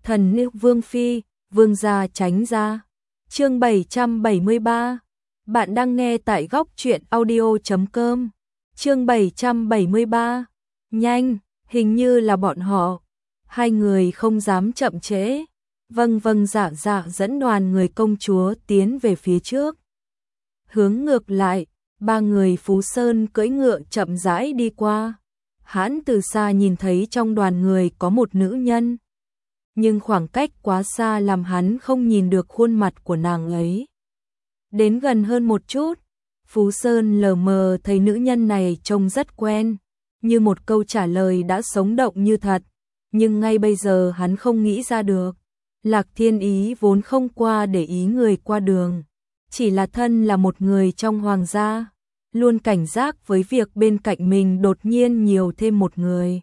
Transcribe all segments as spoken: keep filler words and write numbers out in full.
Thần nữ Vương Phi, Vương gia tránh ra. Chương bảy trăm bảy mươi ba. Bạn đang nghe tại góc truyện audio chấm com. Chương bảy trăm bảy mươi ba. Nhanh, hình như là bọn họ. Hai người không dám chậm trễ. Vâng vâng dạ dạ dẫn đoàn người công chúa tiến về phía trước. Hướng ngược lại, ba người Phú Sơn cưỡi ngựa chậm rãi đi qua. Hắn từ xa nhìn thấy trong đoàn người có một nữ nhân. Nhưng khoảng cách quá xa làm hắn không nhìn được khuôn mặt của nàng ấy. Đến gần hơn một chút, Phú Sơn lờ mờ thấy nữ nhân này trông rất quen, như một câu trả lời đã sống động như thật, nhưng ngay bây giờ hắn không nghĩ ra được. Lạc Thiên Ý vốn không qua để ý người qua đường, chỉ là thân là một người trong hoàng gia, luôn cảnh giác với việc bên cạnh mình đột nhiên nhiều thêm một người.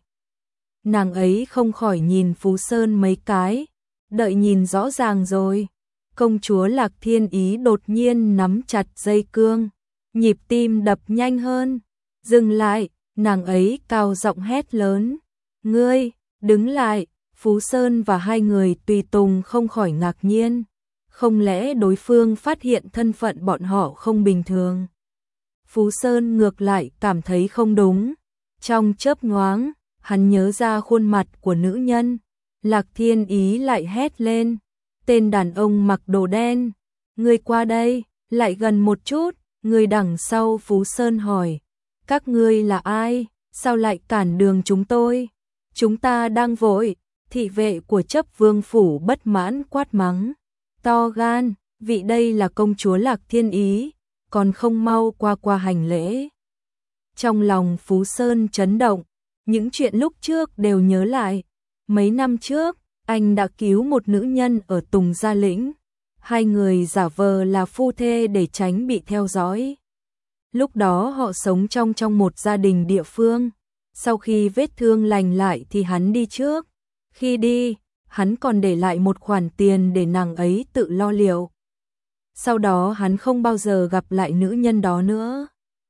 Nàng ấy không khỏi nhìn Phú Sơn mấy cái, đợi nhìn rõ ràng rồi. Công chúa Lạc Thiên Ý đột nhiên nắm chặt dây cương, nhịp tim đập nhanh hơn. Dừng lại, nàng ấy cao giọng hét lớn. Ngươi, đứng lại. Phú Sơn và hai người tùy tùng không khỏi ngạc nhiên. Không lẽ đối phương phát hiện thân phận bọn họ không bình thường? Phú Sơn ngược lại cảm thấy không đúng. Trong chớp nhoáng, hắn nhớ ra khuôn mặt của nữ nhân. Lạc Thiên Ý lại hét lên. Tên đàn ông mặc đồ đen. Người qua đây, lại gần một chút. Người đằng sau Phú Sơn hỏi. Các ngươi là ai? Sao lại cản đường chúng tôi? Chúng ta đang vội. Thị vệ của chấp vương phủ bất mãn quát mắng. To gan, vị đây là công chúa Lạc Thiên Ý, còn không mau qua qua hành lễ. Trong lòng Phú Sơn chấn động, những chuyện lúc trước đều nhớ lại. Mấy năm trước, anh đã cứu một nữ nhân ở Tùng Gia Lĩnh. Hai người giả vờ là phu thê để tránh bị theo dõi. Lúc đó họ sống trong trong một gia đình địa phương. Sau khi vết thương lành lại thì hắn đi trước. Khi đi, hắn còn để lại một khoản tiền để nàng ấy tự lo liệu. Sau đó hắn không bao giờ gặp lại nữ nhân đó nữa.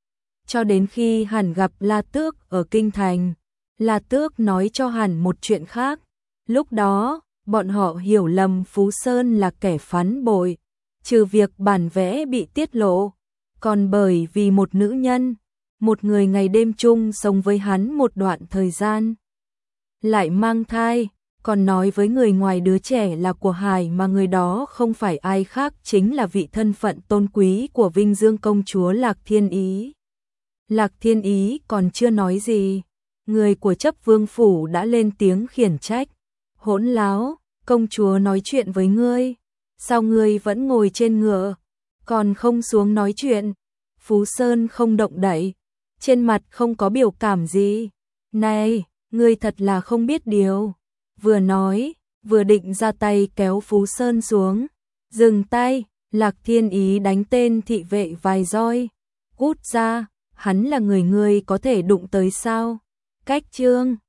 Cho đến khi hắn gặp La Tước ở Kinh Thành, La Tước nói cho hắn một chuyện khác. Lúc đó, bọn họ hiểu lầm Phú Sơn là kẻ phản bội, trừ việc bản vẽ bị tiết lộ, còn bởi vì một nữ nhân, một người ngày đêm chung sống với hắn một đoạn thời gian, lại mang thai, còn nói với người ngoài đứa trẻ là của Hải mà người đó không phải ai khác chính là vị thân phận tôn quý của Vinh Dương công chúa Lạc Thiên Ý. Lạc Thiên Ý còn chưa nói gì, người của chấp vương phủ đã lên tiếng khiển trách. Hỗn láo, công chúa nói chuyện với ngươi, sao ngươi vẫn ngồi trên ngựa, còn không xuống nói chuyện? Phú Sơn không động đậy, trên mặt không có biểu cảm gì. Này, ngươi thật là không biết điều. Vừa nói, vừa định ra tay kéo Phú Sơn xuống. Dừng tay, Lạc Thiên Ý đánh tên thị vệ vài roi. Cút ra, hắn là người ngươi có thể đụng tới sao? Cách chương